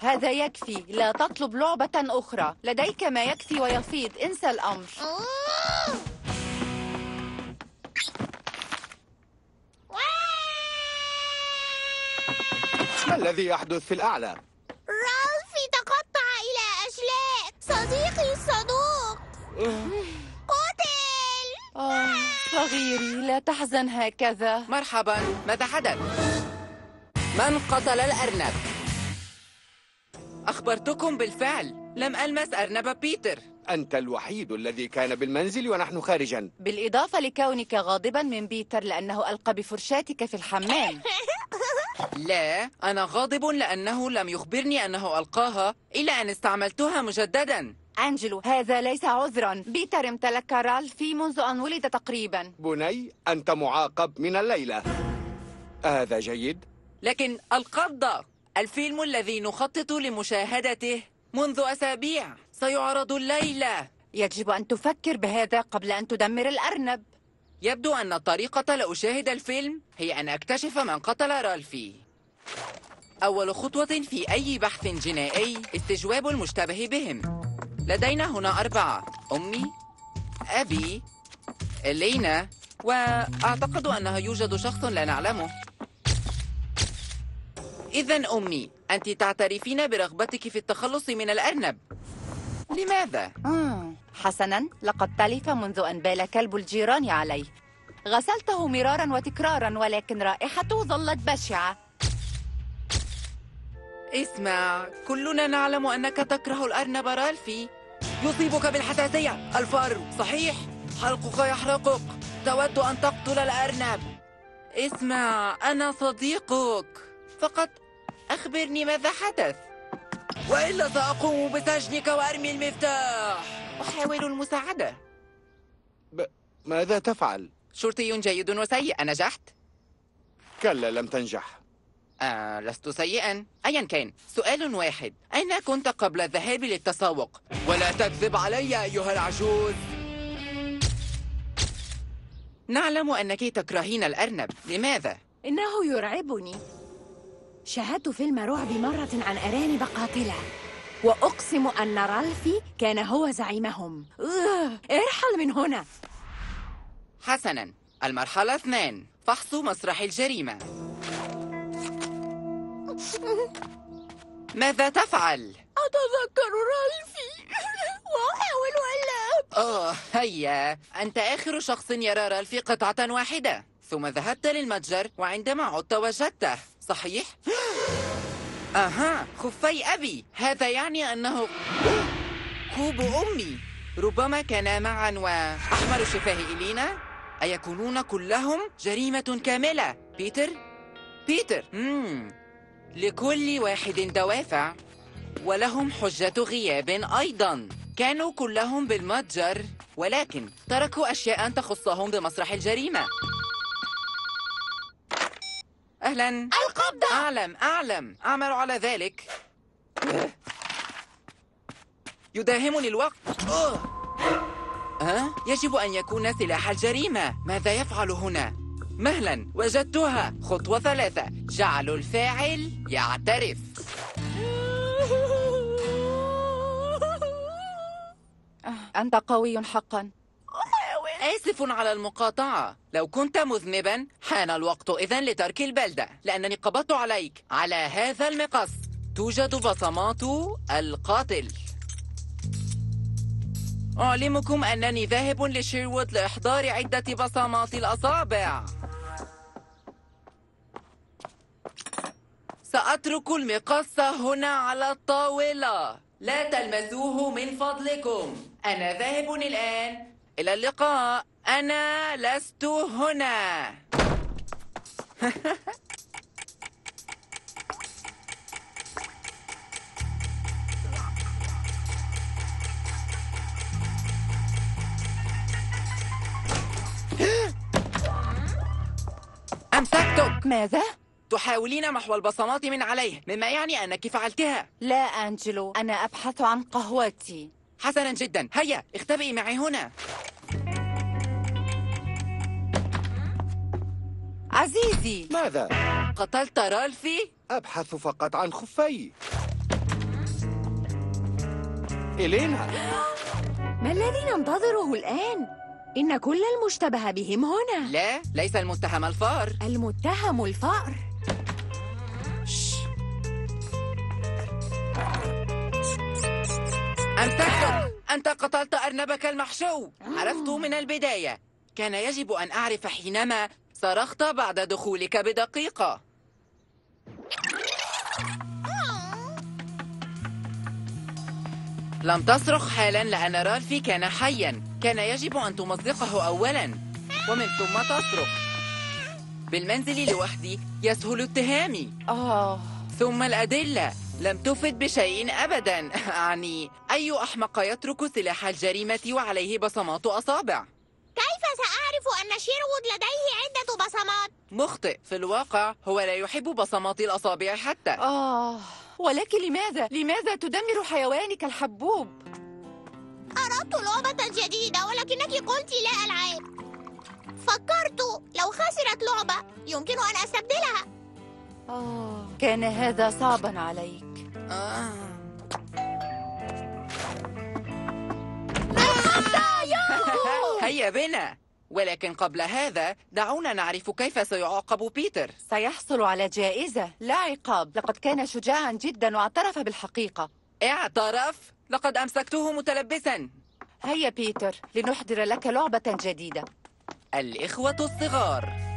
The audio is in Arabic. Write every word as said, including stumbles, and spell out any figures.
هذا يكفي. لا تطلب لعبة أخرى. لديك ما يكفي ويفيض. انسى الأمر. ما الذي يحدث في الأعلى؟ رالفي تقطع إلى أشلاء. صديقي الصدوق قتل. آه صغيري، لا تحزن هكذا. مرحبا، ماذا حدث؟ من قتل الأرنب؟ أخبرتكم بالفعل، لم ألمس أرنب بيتر. أنت الوحيد الذي كان بالمنزل ونحن خارجا. بالإضافة لكونك غاضبا من بيتر لأنه ألقى بفرشاتك في الحمام. لا، أنا غاضب لأنه لم يخبرني أنه ألقاها إلا أن استعملتها مجددا. أنجلو، هذا ليس عذرا. بيتر امتلك رالفي منذ أن ولد تقريبا. بني، أنت معاقب من الليلة. هذا جيد. لكن القبضة، الفيلم الذي نخطط لمشاهدته منذ أسابيع سيعرض الليلة. يجب أن تفكر بهذا قبل أن تدمر الأرنب. يبدو أن الطريقة لأشاهد الفيلم هي أن أكتشف من قتل رالفي. أول خطوة في أي بحث جنائي استجواب المشتبه بهم. لدينا هنا أربعة: أمي، أبي، إلينا، وأعتقد أنه يوجد شخص لا نعلمه. إذن أمي، أنت تعترفين برغبتك في التخلص من الأرنب. لماذا؟ مم. حسناً، لقد تلف منذ أن بال كلب الجيران عليه. غسلته مرارا وتكرارا ولكن رائحته ظلت بشعة. اسمع، كلنا نعلم أنك تكره الأرنب رالفي. يصيبك بالحساسية. الفار صحيح، حلقك يحرقك. تود أن تقتل الأرنب. اسمع، أنا صديقك، فقط أخبرني ماذا حدث، وإلا سأقوم بسجنك وأرمي المفتاح. أحاول المساعدة. ب... ماذا تفعل؟ شرطي جيد وسيء، نجحت؟ كلا، لم تنجح. آه، لست سيئا. أيا كان، سؤال واحد: أين كنت قبل الذهاب للتسوق؟ ولا تكذب علي أيها العجوز. نعلم أنك تكرهين الأرنب. لماذا؟ إنه يرعبني. شاهدت فيلم رعب مرة عن أرانب قاتلة، وأقسم أن رالفي كان هو زعيمهم. أه، ارحل من هنا. حسناً، المرحلة اثنان: فحص مسرح الجريمة. ماذا تفعل؟ أتذكر رالفي وأحاول ألا. أوه، هيا، أنت آخر شخص يرى رالفي قطعة واحدة. ثم ذهبت للمتجر وعندما عدت وجدته، صحيح؟ أها، خفي أبي. هذا يعني أنه كوب أمي. ربما كانا معا. وأحمر شفاه إلينا. أيكونون كلهم جريمة كاملة؟ بيتر؟ بيتر مم. لكل واحد دوافع، ولهم حجة غياب أيضا. كانوا كلهم بالمتجر، ولكن تركوا أشياء تخصهم بمسرح الجريمة. أهلا. القبضة. أعلم أعلم أعمل على ذلك. يداهمني الوقت. أوه. أه؟ يجب أن يكون سلاح الجريمة. ماذا يفعل هنا؟ مهلا، وجدتها. خطوة ثلاثة: جعل الفاعل يعترف. أنت قوي حقا. آسف على المقاطعة. لو كنت مذنبا حان الوقت إذن لترك البلدة، لأنني قبضت عليك. على هذا المقص توجد بصمات القاتل. أعلمكم أنني ذاهب لشيروود لإحضار عدة بصمات الأصابع. سأترك المقص هنا على الطاولة. لا تلمسوه من فضلكم. أنا ذاهب الآن. إلى اللقاء. أنا لست هنا. أمسكتك. ماذا؟ تحاولين محو البصمات من عليه، مما يعني أنك فعلتها. لا أنجلو، أنا أبحث عن قهوتي. حسنا جدا، هيا اختبئي معي هنا. عزيزي، ماذا؟ قتلت رالفي؟ أبحث فقط عن خفي. إلينا. ما الذي ننتظره الآن؟ إن كل المشتبه بهم هنا. لا، ليس المتهم الفار. المتهم الفأر. أمسكتك! أنت قتلت أرنبك المحشو. عرفت من البداية. كان يجب أن أعرف حينما صرخت بعد دخولك بدقيقة. لم تصرخ حالا لأن رالفي كان حيا. كان يجب أن تمزقه أولا ومن ثم تصرخ. بالمنزل لوحدي يسهل اتهامي. آه ثم الأدلة لم تفد بشيء أبدا. أعني أي أحمق يترك سلاح الجريمة وعليه بصمات أصابع؟ كيف سأعرف أن شيرود لديه عدة بصمات؟ مخطئ. في الواقع هو لا يحب بصمات الأصابع حتى. آه ولكن لماذا؟ لماذا تدمر حيوانك الحبوب؟ أردت لعبة جديدة ولكنك قلت لا ألعاب. فكرت لو خسرت لعبة يمكن أن أستبدلها. آه كان هذا صعبا عليك. آه. هيا بنا. ولكن قبل هذا دعونا نعرف كيف سيعاقب بيتر. سيحصل على جائزة لا عقاب. لقد كان شجاعا جدا واعترف بالحقيقة. اعترف؟ لقد أمسكته متلبسا. هيا بيتر لنحضر لك لعبة جديدة. الإخوة الصغار.